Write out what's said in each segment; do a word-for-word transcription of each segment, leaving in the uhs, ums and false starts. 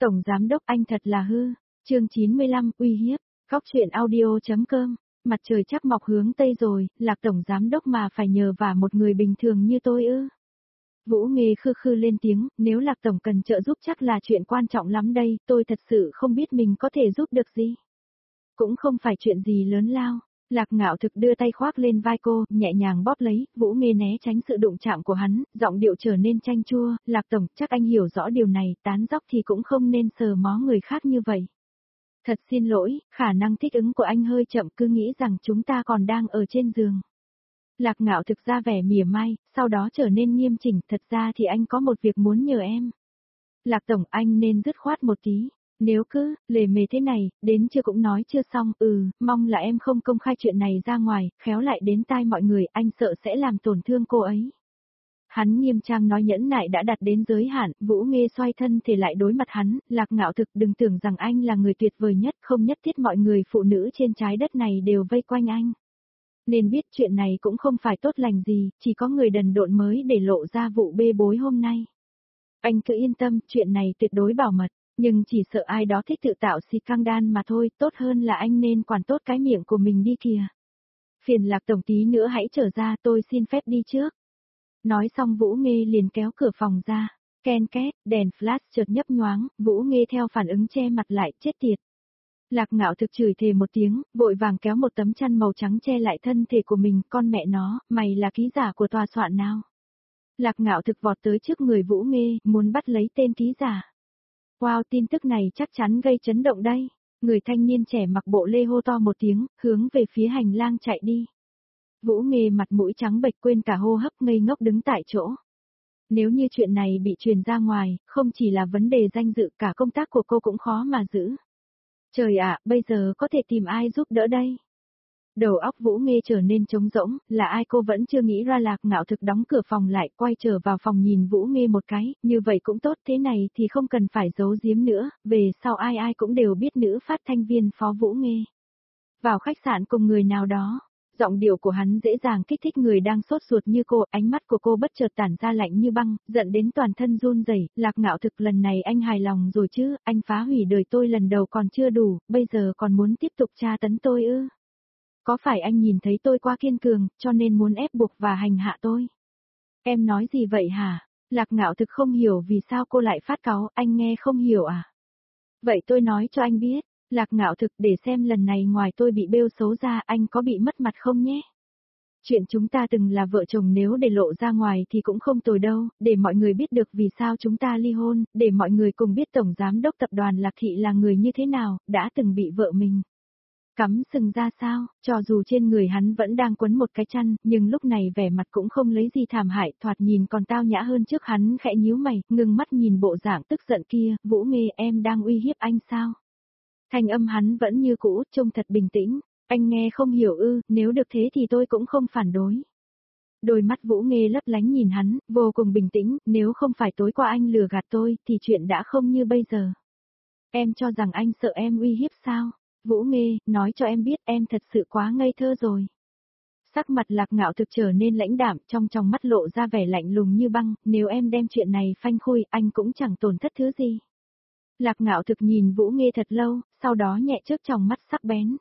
Tổng Giám Đốc anh thật là hư. Chương chín mươi lăm, uy hiếp. Góc truyện audio.com. Mặt trời chắc mọc hướng Tây rồi, Lạc Tổng Giám Đốc mà phải nhờ vả một người bình thường như tôi ư. Vũ Nghê khư khư lên tiếng, nếu Lạc Tổng cần trợ giúp chắc là chuyện quan trọng lắm đây, tôi thật sự không biết mình có thể giúp được gì. Cũng không phải chuyện gì lớn lao. Lạc Ngạo Thực đưa tay khoác lên vai cô, nhẹ nhàng bóp lấy, Vũ Nghê né tránh sự đụng chạm của hắn, giọng điệu trở nên chanh chua, Lạc Tổng, chắc anh hiểu rõ điều này, tán dóc thì cũng không nên sờ mó người khác như vậy. Thật xin lỗi, khả năng thích ứng của anh hơi chậm, cứ nghĩ rằng chúng ta còn đang ở trên giường. Lạc Ngạo Thực ra vẻ mỉa mai, sau đó trở nên nghiêm chỉnh, thật ra thì anh có một việc muốn nhờ em. Lạc Tổng, anh nên dứt khoát một tí. Nếu cứ, lề mề thế này, đến chưa cũng nói chưa xong, ừ, mong là em không công khai chuyện này ra ngoài, khéo lại đến tai mọi người, anh sợ sẽ làm tổn thương cô ấy. Hắn nghiêm trang nói nhẫn nại đã đặt đến giới hạn, Vũ Nghê xoay thân thể lại đối mặt hắn, Lạc Ngạo Thực, đừng tưởng rằng anh là người tuyệt vời nhất, không nhất thiết mọi người phụ nữ trên trái đất này đều vây quanh anh. Nên biết chuyện này cũng không phải tốt lành gì, chỉ có người đần độn mới để lộ ra vụ bê bối hôm nay. Anh cứ yên tâm, chuyện này tuyệt đối bảo mật. Nhưng chỉ sợ ai đó thích tự tạo scandal mà thôi, tốt hơn là anh nên quản tốt cái miệng của mình đi kìa. Phiền Lạc Tổng tí nữa hãy trở ra, tôi xin phép đi trước. Nói xong Vũ Nghê liền kéo cửa phòng ra, ken két, đèn flash chợt nhấp nhoáng, Vũ Nghê theo phản ứng che mặt lại, chết tiệt. Lạc Ngạo Thực chửi thề một tiếng, vội vàng kéo một tấm chăn màu trắng che lại thân thể của mình, con mẹ nó, mày là ký giả của tòa soạn nào? Lạc Ngạo Thực vọt tới trước người Vũ Nghê, muốn bắt lấy tên ký giả. Wow, tin tức này chắc chắn gây chấn động đây. Người thanh niên trẻ mặc bộ lê hô to một tiếng, hướng về phía hành lang chạy đi. Vũ Nghê mặt mũi trắng bệch quên cả hô hấp, ngây ngốc đứng tại chỗ. Nếu như chuyện này bị truyền ra ngoài, không chỉ là vấn đề danh dự, cả công tác của cô cũng khó mà giữ. Trời ạ, bây giờ có thể tìm ai giúp đỡ đây? Đầu óc Vũ Nghê trở nên trống rỗng, là ai cô vẫn chưa nghĩ ra. Lạc Ngạo Thực đóng cửa phòng lại, quay trở vào phòng nhìn Vũ Nghê một cái, như vậy cũng tốt, thế này thì không cần phải giấu giếm nữa, về sau ai ai cũng đều biết nữ phát thanh viên Phó Vũ Nghê. Vào khách sạn cùng người nào đó, giọng điệu của hắn dễ dàng kích thích người đang sốt ruột như cô, ánh mắt của cô bất chợt tản ra lạnh như băng, giận đến toàn thân run rẩy. Lạc Ngạo Thực, lần này anh hài lòng rồi chứ, anh phá hủy đời tôi lần đầu còn chưa đủ, bây giờ còn muốn tiếp tục tra tấn tôi ư? Có phải anh nhìn thấy tôi quá kiên cường, cho nên muốn ép buộc và hành hạ tôi? Em nói gì vậy hả? Lạc Ngạo Thực không hiểu vì sao cô lại phát cáu, anh nghe không hiểu à? Vậy tôi nói cho anh biết, Lạc Ngạo Thực, để xem lần này ngoài tôi bị bêu xấu ra, anh có bị mất mặt không nhé? Chuyện chúng ta từng là vợ chồng nếu để lộ ra ngoài thì cũng không tồi đâu, để mọi người biết được vì sao chúng ta ly hôn, để mọi người cùng biết Tổng Giám Đốc Tập đoàn Lạc Thị là người như thế nào, đã từng bị vợ mình cắm sừng ra sao, cho dù trên người hắn vẫn đang quấn một cái chăn, nhưng lúc này vẻ mặt cũng không lấy gì thảm hại, thoạt nhìn còn tao nhã hơn trước. Hắn khẽ nhíu mày, ngừng mắt nhìn bộ dạng tức giận kia, Vũ Nghê, em đang uy hiếp anh sao? Thanh âm hắn vẫn như cũ, trông thật bình tĩnh, anh nghe không hiểu ư, nếu được thế thì tôi cũng không phản đối. Đôi mắt Vũ Nghê lấp lánh nhìn hắn, vô cùng bình tĩnh, nếu không phải tối qua anh lừa gạt tôi, thì chuyện đã không như bây giờ. Em cho rằng anh sợ em uy hiếp sao? Vũ Nghê, nói cho em biết em thật sự quá ngây thơ rồi. Sắc mặt Lạc Ngạo Thực trở nên lãnh đạm, trong tròng mắt lộ ra vẻ lạnh lùng như băng, nếu em đem chuyện này phanh khui, anh cũng chẳng tổn thất thứ gì. Lạc Ngạo Thực nhìn Vũ Nghê thật lâu, sau đó nhẹ chớp tròng mắt sắc bén.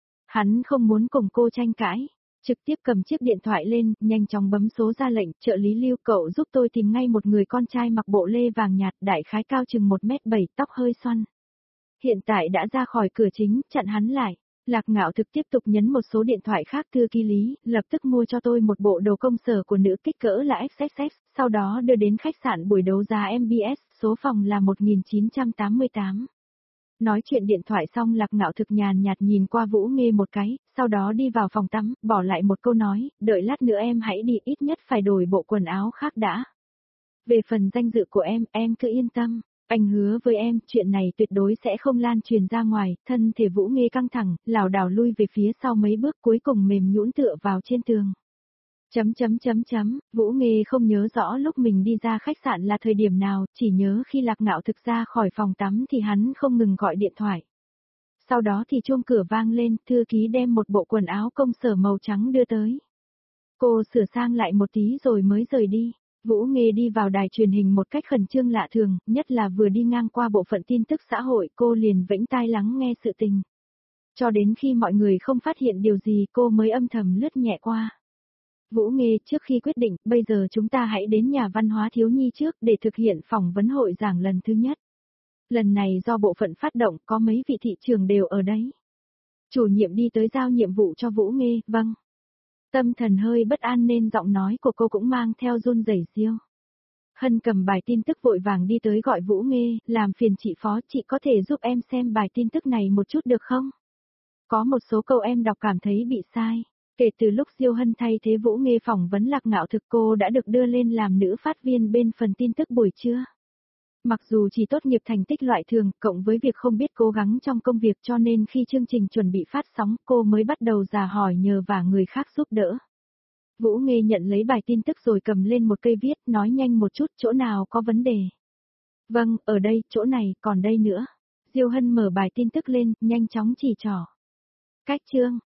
Hắn không muốn cùng cô tranh cãi, trực tiếp cầm chiếc điện thoại lên, nhanh chóng bấm số ra lệnh, trợ lý Lưu, cậu giúp tôi tìm ngay một người con trai mặc bộ lê vàng nhạt, đại khái cao chừng một mét bảy, tóc hơi xoăn. Hiện tại đã ra khỏi cửa chính, chặn hắn lại. Lạc Ngạo Thực tiếp tục nhấn một số điện thoại khác, thư ký Lý, lập tức mua cho tôi một bộ đồ công sở của nữ kích cỡ là ích ích ích, sau đó đưa đến khách sạn buổi đấu giá em bê ét, số phòng là một nghìn chín trăm tám mươi tám. Nói chuyện điện thoại xong Lạc Ngạo Thực nhàn nhạt nhìn qua Vũ Nghê một cái, sau đó đi vào phòng tắm, bỏ lại một câu nói, đợi lát nữa em hãy đi, ít nhất phải đổi bộ quần áo khác đã. Về phần danh dự của em, em cứ yên tâm. Anh hứa với em, chuyện này tuyệt đối sẽ không lan truyền ra ngoài. Thân thể Vũ Nghê căng thẳng, lảo đảo lui về phía sau mấy bước, cuối cùng mềm nhũn tựa vào trên tường. Chấm chấm chấm chấm, Vũ Nghê không nhớ rõ lúc mình đi ra khách sạn là thời điểm nào, chỉ nhớ khi Lạc Ngạo Thực ra khỏi phòng tắm thì hắn không ngừng gọi điện thoại. Sau đó thì chuông cửa vang lên, thư ký đem một bộ quần áo công sở màu trắng đưa tới. Cô sửa sang lại một tí rồi mới rời đi. Vũ Nghê đi vào đài truyền hình một cách khẩn trương lạ thường, nhất là vừa đi ngang qua bộ phận tin tức xã hội cô liền vẫy tai lắng nghe sự tình. Cho đến khi mọi người không phát hiện điều gì cô mới âm thầm lướt nhẹ qua. Vũ Nghê, trước khi quyết định, bây giờ chúng ta hãy đến nhà văn hóa thiếu nhi trước để thực hiện phỏng vấn hội giảng lần thứ nhất. Lần này do bộ phận phát động có mấy vị thị trường đều ở đấy. Chủ nhiệm đi tới giao nhiệm vụ cho Vũ Nghê, vâng. Tâm thần hơi bất an nên giọng nói của cô cũng mang theo run rẩy riêu. Hân cầm bài tin tức vội vàng đi tới gọi Vũ Nghê, làm phiền chị Phó, chị có thể giúp em xem bài tin tức này một chút được không? Có một số câu em đọc cảm thấy bị sai. Kể từ lúc Diêu Hân thay thế Vũ Nghê phỏng vấn Lạc Ngạo Thực cô đã được đưa lên làm nữ phát viên bên phần tin tức buổi trưa. Mặc dù chỉ tốt nghiệp thành tích loại thường, cộng với việc không biết cố gắng trong công việc cho nên khi chương trình chuẩn bị phát sóng cô mới bắt đầu dò hỏi nhờ vả người khác giúp đỡ. Vũ Nghê nhận lấy bài tin tức rồi cầm lên một cây viết, nói nhanh một chút, chỗ nào có vấn đề. Vâng, ở đây, chỗ này, còn đây nữa. Diêu Hân mở bài tin tức lên, nhanh chóng chỉ trỏ. Cách chương.